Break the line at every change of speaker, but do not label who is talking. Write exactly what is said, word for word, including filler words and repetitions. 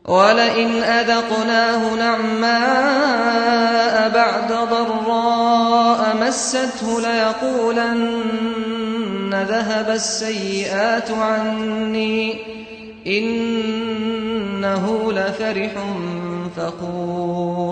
وَلَئِنْ أَذَقْنَاهُ نَعْمَاءَ بَعْدَ ضَرَّاءَ مَسَّتْهُ لَيَقُولَنَّ ذَهَبَ السَّيِّئَاتُ عَنِّي إِنَّهُ لَفَرِحٌ فَخُورٌ